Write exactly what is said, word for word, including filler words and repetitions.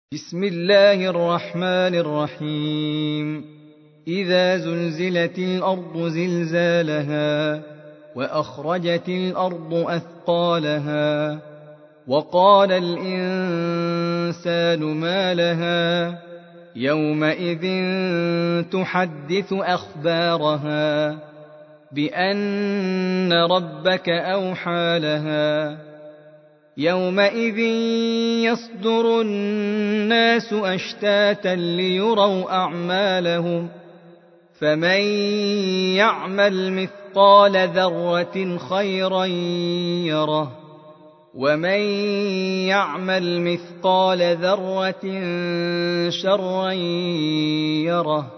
بسم الله الرحمن الرحيم إذا زلزلت الأرض زلزالها وأخرجت الأرض أثقالها وقال الإنسان ما لها يومئذ تحدث أخبارها بأن ربك أوحى لها يومئذ يصدر الناس أشتاتا ليروا أعمالهم فمن يعمل مثقال ذرة خيرا يره ومن يعمل مثقال ذرة شرا يره